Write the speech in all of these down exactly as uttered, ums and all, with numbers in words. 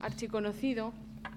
archiconocido.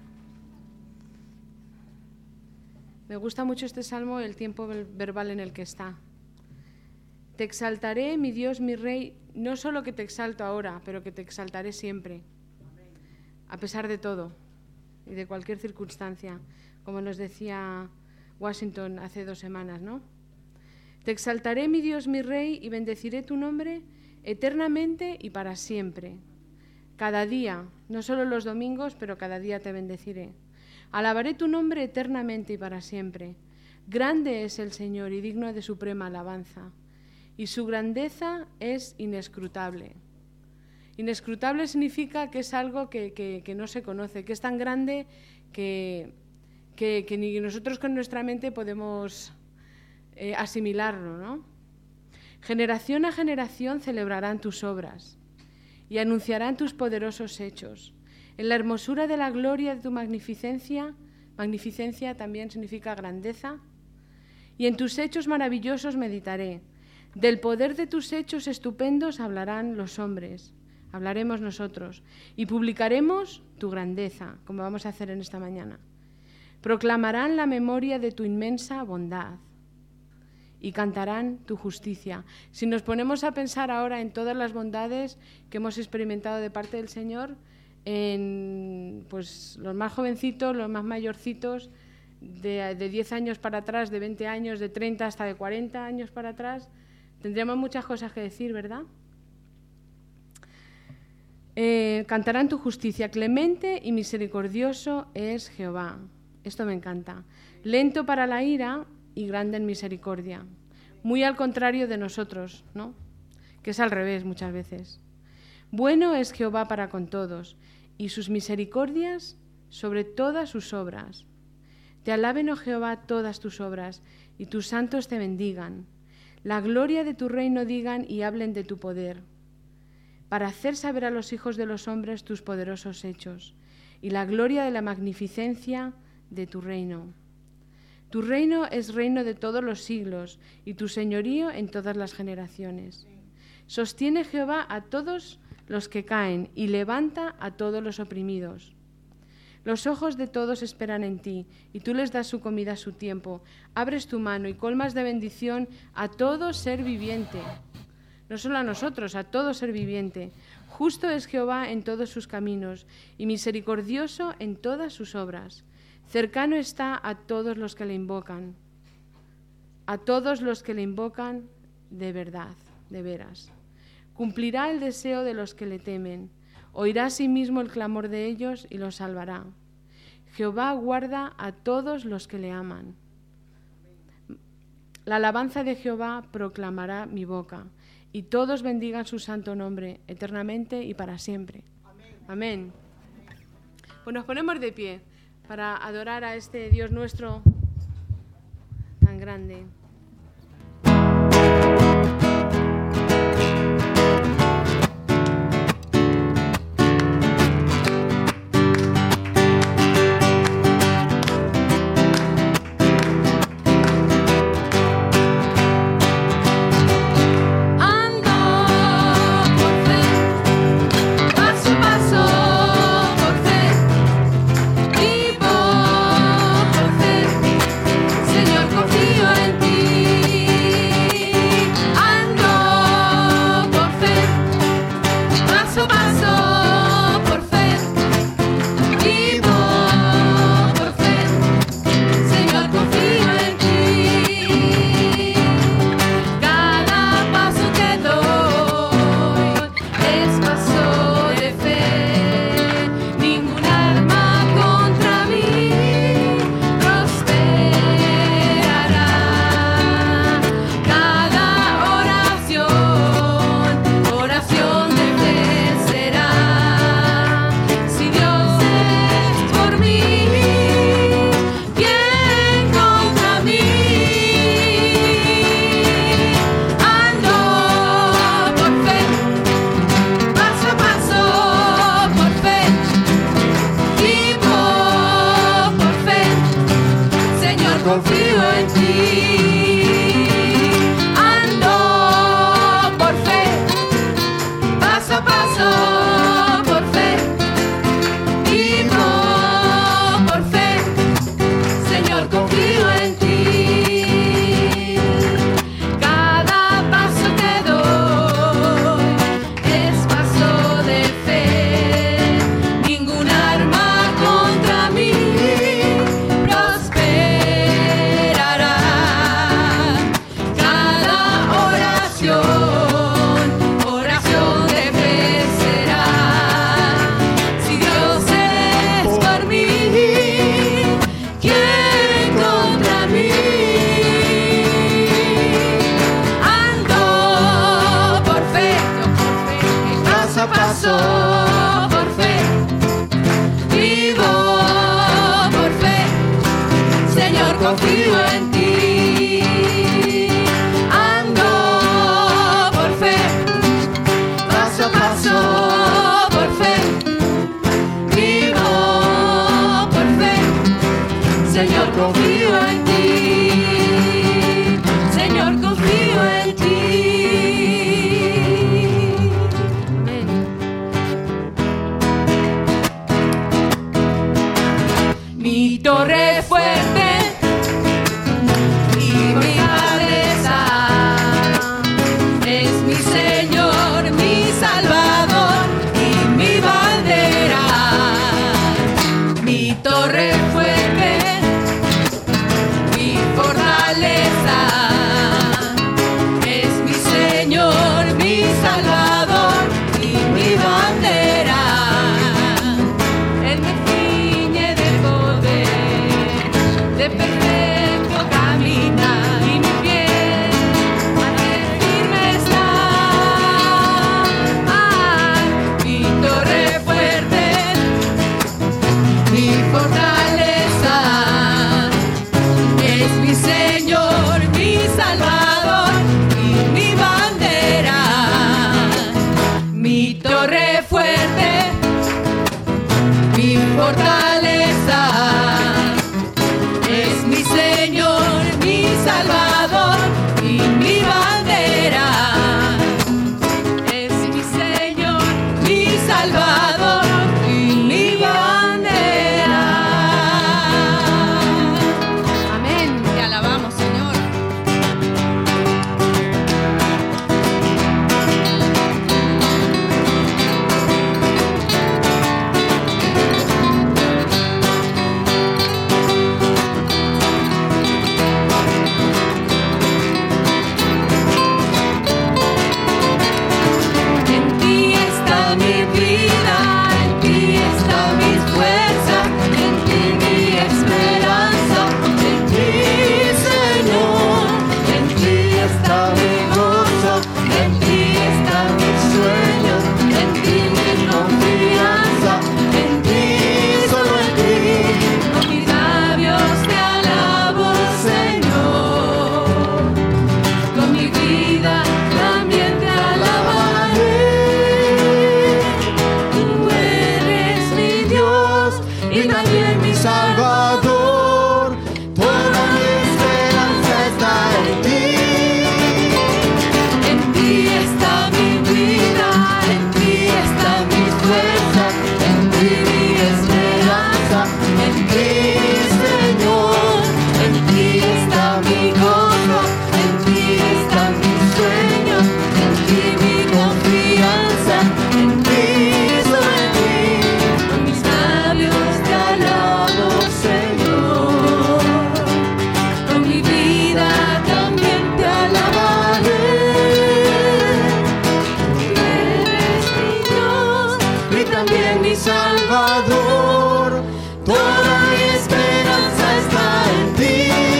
Me gusta mucho este salmo, el tiempo verbal en el que está. Te exaltaré, mi Dios, mi Rey, no solo que te exalto ahora, pero que te exaltaré siempre, a pesar de todo y de cualquier circunstancia, como nos decía Washington hace dos semanas, ¿no? Te exaltaré, mi Dios, mi Rey, y bendeciré tu nombre eternamente y para siempre. Cada día, no solo los domingos, pero cada día te bendeciré. Alabaré tu nombre eternamente y para siempre. Grande es el Señor y digno de suprema alabanza, y su grandeza es inescrutable. Inescrutable significa que es algo que, que, que no se conoce, que es tan grande que, que, que ni nosotros con nuestra mente podemos eh, asimilarlo, ¿no? Generación a generación celebrarán tus obras y anunciarán tus poderosos hechos. En la hermosura de la gloria de tu magnificencia, magnificencia también significa grandeza, y en tus hechos maravillosos meditaré. Del poder de tus hechos estupendos hablarán los hombres, hablaremos nosotros, y publicaremos tu grandeza, como vamos a hacer en esta mañana. Proclamarán la memoria de tu inmensa bondad y cantarán tu justicia. Si nos ponemos a pensar ahora en todas las bondades que hemos experimentado de parte del Señor, en pues, los más jovencitos, los más mayorcitos, de, de diez años para atrás, de veinte años, de treinta hasta de cuarenta años para atrás, tendríamos muchas cosas que decir, ¿verdad? Eh, cantarán tu justicia. Clemente y misericordioso es Jehová. Esto me encanta. Lento para la ira y grande en misericordia. Muy al contrario de nosotros, ¿no? Que es al revés muchas veces. Bueno es Jehová para con todos, y sus misericordias sobre todas sus obras. Te alaben, oh Jehová, todas tus obras, y tus santos te bendigan. La gloria de tu reino digan y hablen de tu poder, para hacer saber a los hijos de los hombres tus poderosos hechos, y la gloria de la magnificencia de tu reino. Tu reino es reino de todos los siglos, y tu señorío en todas las generaciones. Sostiene Jehová a todos los que caen y levanta a todos los oprimidos. Los ojos de todos esperan en ti, y tú les das su comida a su tiempo. Abres tu mano y colmas de bendición a todo ser viviente. No solo a nosotros, a todo ser viviente. Justo es Jehová en todos sus caminos, y misericordioso en todas sus obras. Cercano está a todos los que le invocan, a todos los que le invocan de verdad, de veras. Cumplirá el deseo de los que le temen, oirá a sí mismo el clamor de ellos y los salvará. Jehová guarda a todos los que le aman. La alabanza de Jehová proclamará mi boca, y todos bendigan su santo nombre, eternamente y para siempre. Amén. Amén. Pues nos ponemos de pie para adorar a este Dios nuestro tan grande. Paso, por fe, y confío en ti. Ando por fe, paso a paso por fe. Vivo por fe, Señor, confío en ti. Señor, confío en ti. Amén. Mi torre fuerte y mi cabeza es mi Señor, mi Salvador y mi bandera. Mi torre fuerte, mi fortaleza es mi Señor, mi Salvador y mi bandera. Él me ciñe de poder, de perfecto camina y mi pie ante firme está. Ay, mi torre fuerte, mi fortaleza es mi Señor, mi Salvador y mi bandera. Mi torre fuerte, mi fortaleza es mi Señor, mi Salvador y mi bandera. Es mi Señor, mi Salvador y mi bandera. Amén. Te alabamos, Señor. En ti está mi vida, en ti está mi fuerza, en ti mi esperanza, en ti, Señor. En ti está mi gozo, en ti están mis sueños, en ti mi confianza, en ti, solo en ti. Con mis labios te alabo, Señor. Con mi vida también te alabaré. Tú eres mi Dios y también mi Salvador. Toda mi esperanza está en ti. En ti está mi vida, en ti está mi fuerza, en ti mi esperanza, en ti, Señor. En ti está mi gozo, en ti están mis sueños, en ti mi confianza, en ti, solo en ti. Con mis labios te alabo, Señor. Con mi vida también te alabaré. Tú eres mi Dios y también mi Salvador. Toda mi esperanza está en ti.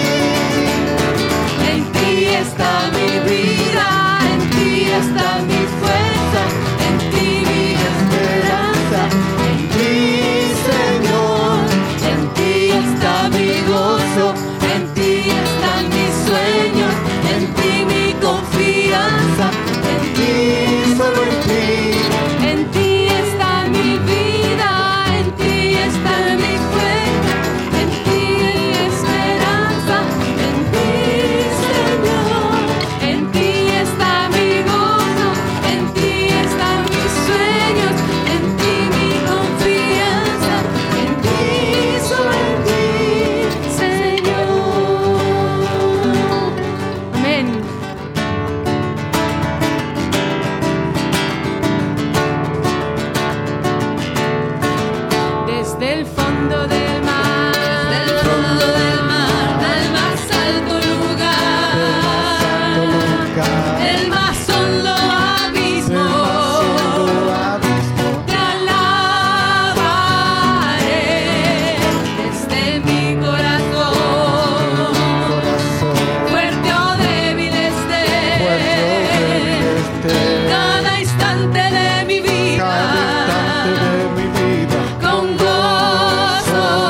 En ti está mi vida, en ti está mi fuerza, en ti mi esperanza, en ti, Señor. En ti está mi gozo, en ti están mis sueños, en ti mi confianza, en ti, solo en ti. En ti está mi vida, en ti está mi fuerza, en ti mi esperanza, en ti, Señor. En ti está mi gozo, en ti están mis sueños, en ti mi confianza, en ti, solo en ti, Señor. Amén. Desde el fondo del mar, Del fondo del mar, al más alto lugar, el más hondo abismo, te alabaré. Desde mi corazón, fuerte o débil esté, cada instante de mi vida, con gozo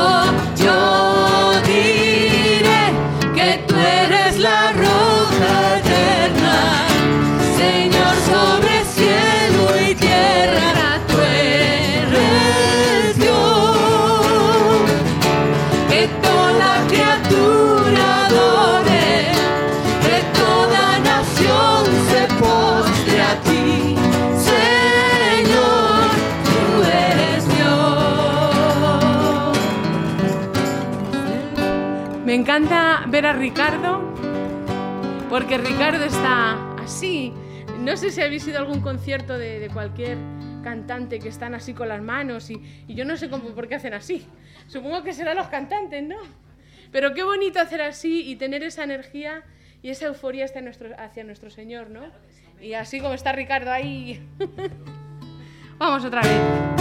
Me encanta ver a Ricardo, porque Ricardo está así. No sé si habéis ido a algún concierto de, de cualquier cantante que están así con las manos y, y yo no sé cómo, por qué hacen así. Supongo que serán los cantantes, ¿no? Pero qué bonito hacer así y tener esa energía y esa euforia hacia nuestro, hacia nuestro Señor, ¿no? Y así como está Ricardo ahí. Vamos otra vez.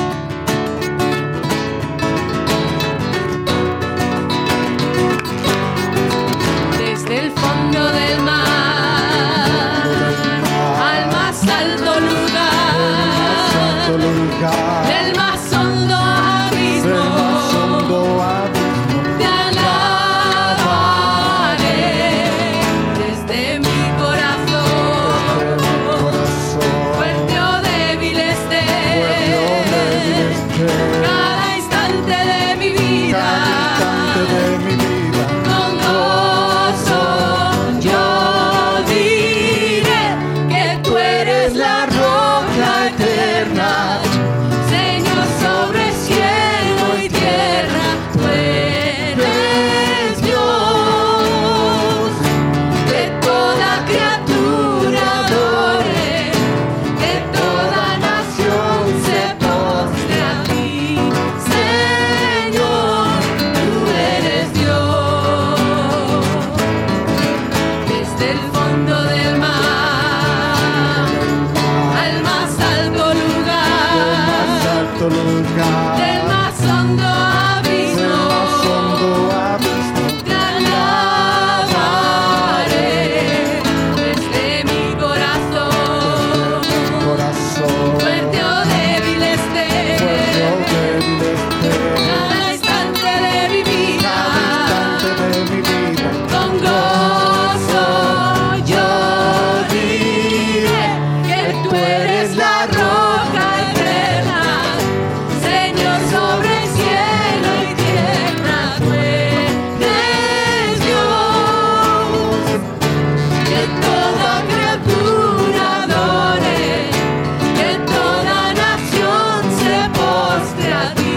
Desde el fondo del mar al más alto lugar, del más hondo abismo, te alabaré. Desde mi corazón, fuerte o débil esté, cada instante de mi vida, con gozo yo diré que tú eres la roca eterna, Señor sobre cielo y tierra. Tú eres Dios, que toda criatura adore, que toda nación se postre a ti, Señor, tú eres Dios. Desde el fondo del mar al más alto lugar, del más hondo abismo, te alabaré. Desde mi corazón, fuerte o débil esté, cada instante de mi vida, con gozo yo diré que tú eres la roca eterna, Señor sobre el cielo y tierra. Tú eres Dios, que toda criatura adore, que toda nación se postre a ti,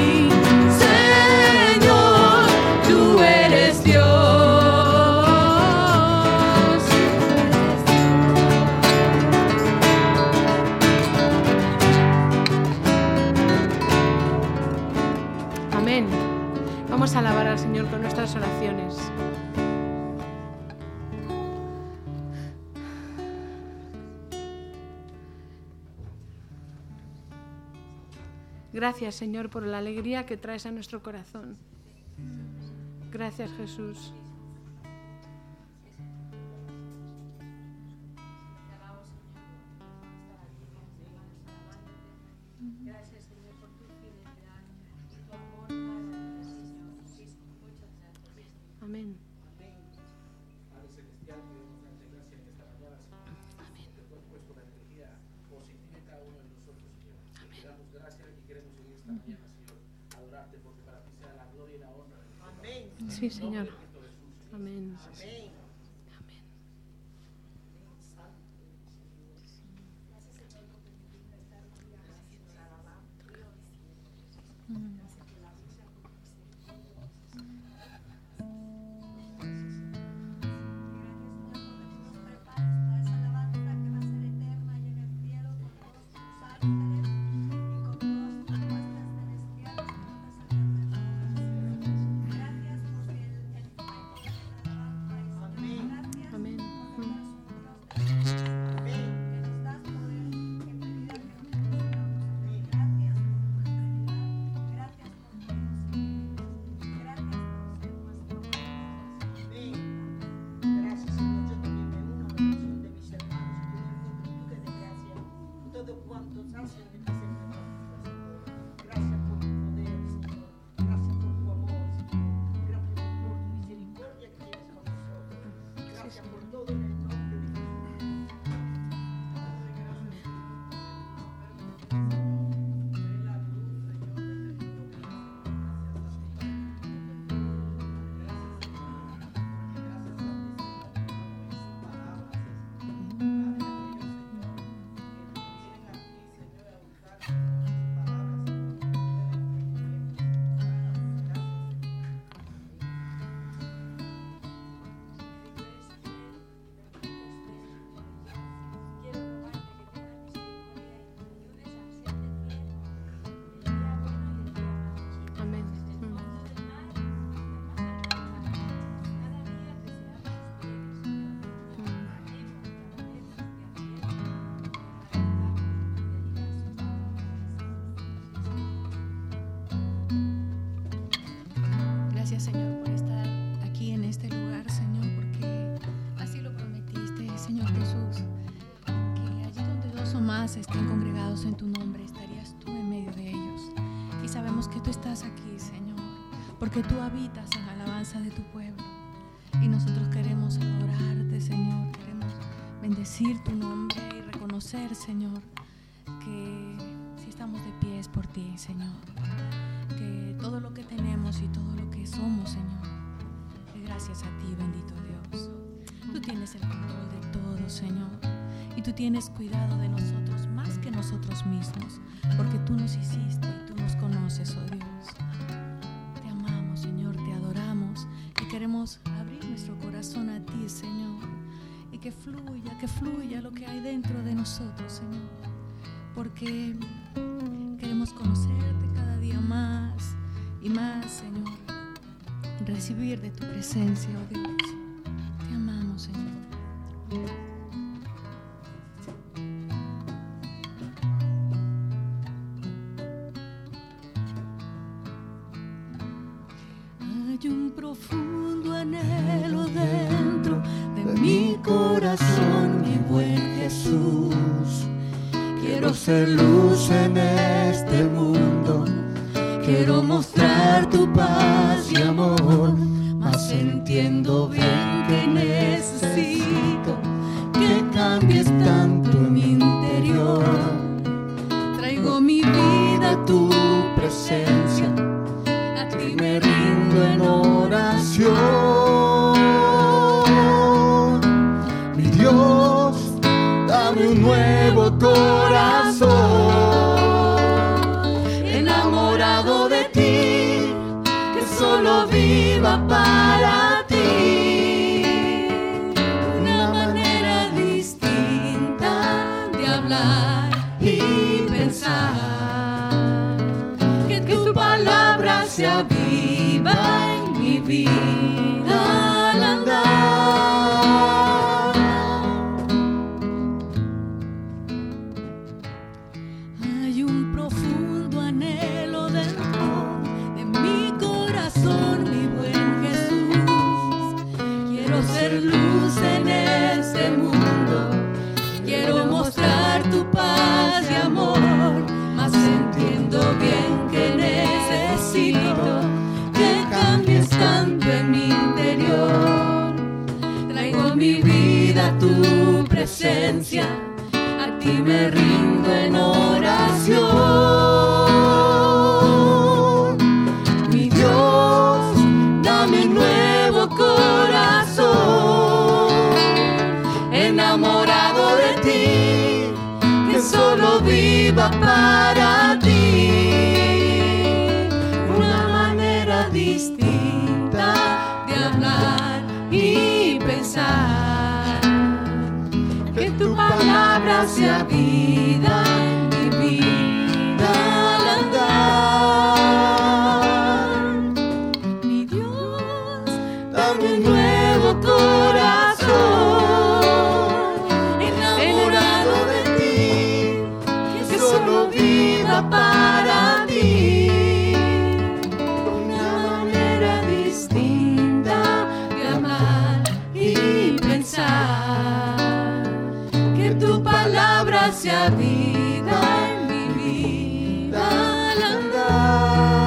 Señor, tú eres Dios. Amén. Vamos a alabar al Señor con nuestras oraciones. Gracias, Señor, por la alegría que traes a nuestro corazón. Gracias, Jesús. Amén. Padre Celestial, queremos darte gracias en esta mañana, Señor. Amén. Que tú has puesto la energía positiva en cada uno de nosotros, Señor. Amén. Te damos gracias y queremos seguir esta mañana, Señor, adorarte porque para ti sea la gloria y la honra. Amén. Sí, Señor. Amén. Amén. Amén. Gracias porque el Gracias, Señor, por estar aquí en este lugar, Señor, porque así lo prometiste, Señor Jesús, que allí donde dos o más estén congregados en tu nombre, estarías tú en medio de ellos. Y sabemos que tú estás aquí, Señor, porque tú habitas en la alabanza de tu pueblo. Y nosotros queremos adorarte, Señor, queremos bendecir tu nombre y reconocer, Señor, que si estamos de pie es por ti, Señor, que todo lo que tenemos y todo lo que somos, Señor, es gracias a ti, bendito Dios. Tú tienes el control de todo, Señor, y tú tienes cuidado de nosotros más que nosotros mismos, porque tú nos hiciste y tú nos conoces, oh Dios. Te amamos, Señor, te adoramos y queremos abrir nuestro corazón a ti, Señor, y que fluya, que fluya lo que hay dentro de nosotros, Señor, porque queremos conocerte cada día más y más, Señor, recibir de tu presencia, oh Dios. Te amamos, Señor. Hay un profundo anhelo dentro de mi corazón, mi buen Jesús. Quiero ser luz en este mundo, quiero mostrar tu paz y amor, mas entiendo bien que necesito que cambies tanto en mi interior. Traigo mi vida a tu presencia, a ti me rindo en oración. Mi Dios, dame un nuevo corazón, enamorado de ti, que solo viva para ti. Una manera distinta de hablar y pensar, que tu palabra sea viva en mi vida al andar. Hay un profundo anhelo dentro de mi corazón, mi buen Jesús. Quiero ser luz en este mundo, quiero mostrar tu paz y amor, mas entiendo bien que necesito que cambies tanto en mi interior. Traigo mi vida a tu presencia, a ti me rindo en oración. Mi Dios, dame un nuevo corazón, enamorado de ti, que solo viva para ti. Una manera distinta de hablar y pensar, que tu palabra sea vida en mi vida al andar. Mi Dios, dame un nuevo corazón, enamorado de ti, que solo viva para ti. Una manera distinta de hablar y pensar, que tu palabra sea vida en mi vida al andar.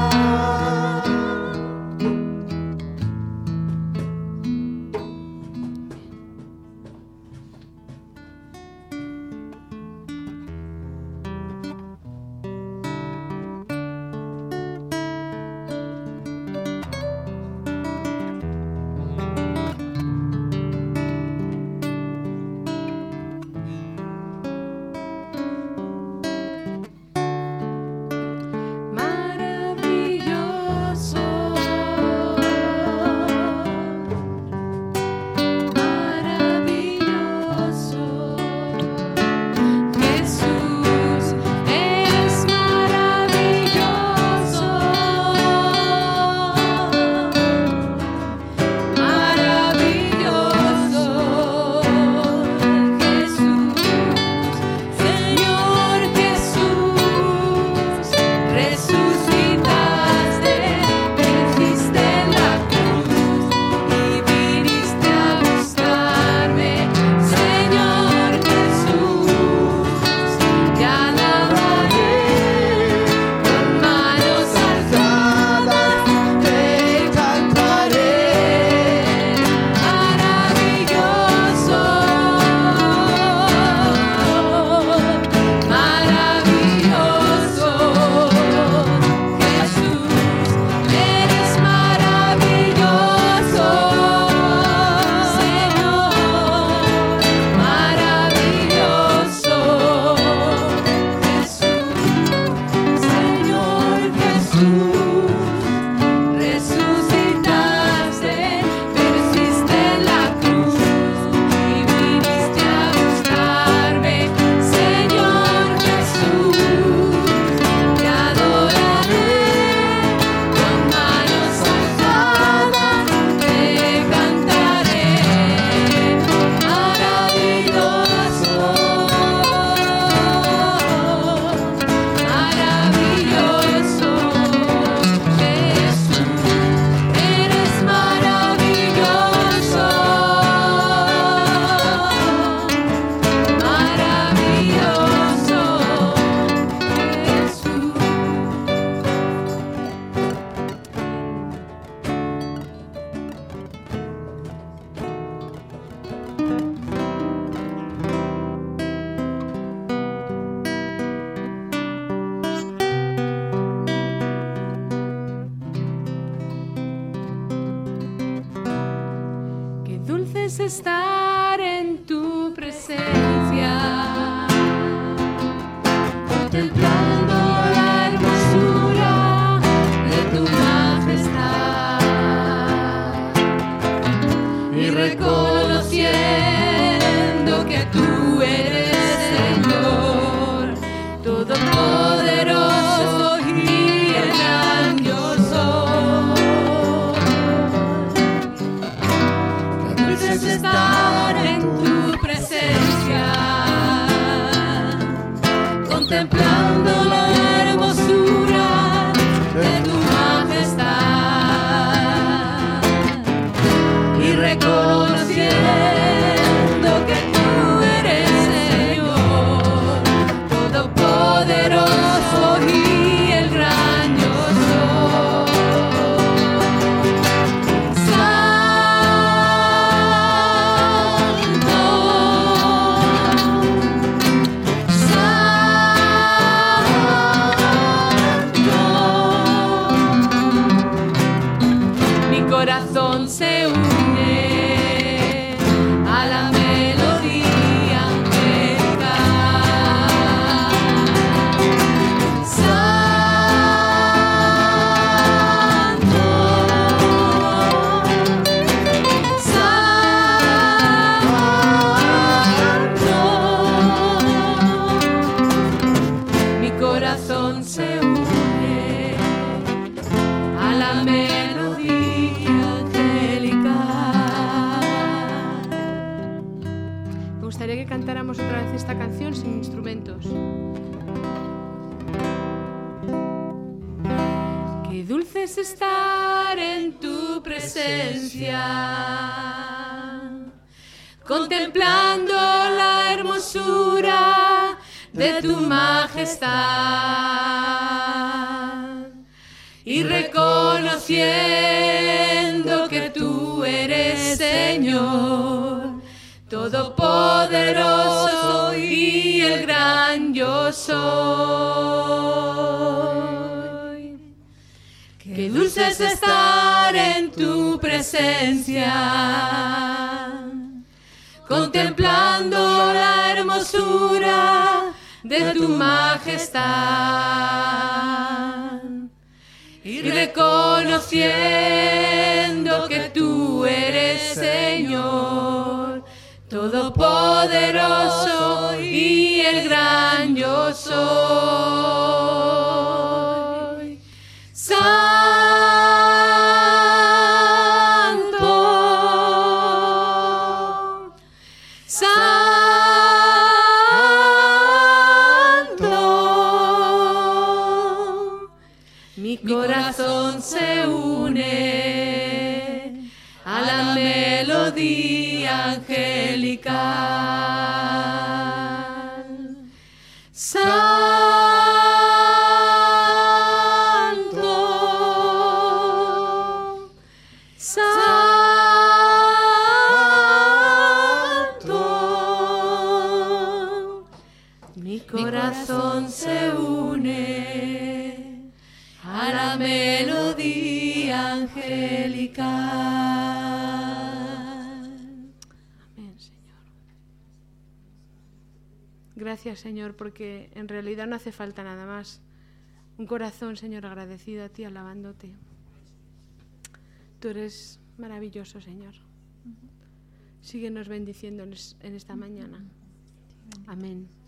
es estar en tu presencia, contemplando la hermosura de tu majestad y reconociendo que tú eres Señor Todopoderoso y el gran yo soy. Qué dulce es estar en tu presencia, contemplando la hermosura de tu majestad y reconociendo que tú eres Señor Todopoderoso y el gran yo soy. Mi corazón se une a la melodía angélica. Santo, santo, mi corazón se une a la melodía angélica. Me gustaría que cantáramos otra vez esta canción sin instrumentos. Qué dulce es estar en tu presencia, contemplando la hermosura de tu majestad y reconociendo que tú eres Señor Todopoderoso y el gran yo soy. Qué dulce es estar en tu presencia, contemplando la hermosura de tu majestad y reconociendo que tú eres Señor Todopoderoso y el gran yo soy. Santo, santo, mi corazón se une a la melodía angelical. Santo, santo, mi corazón se une a la melodía angelical. Amén, Señor. Gracias, Señor, porque en realidad no hace falta nada más. Un corazón, Señor, agradecido a ti, alabándote. Tú eres maravilloso, Señor. Síguenos bendiciendo en esta mañana. Amén.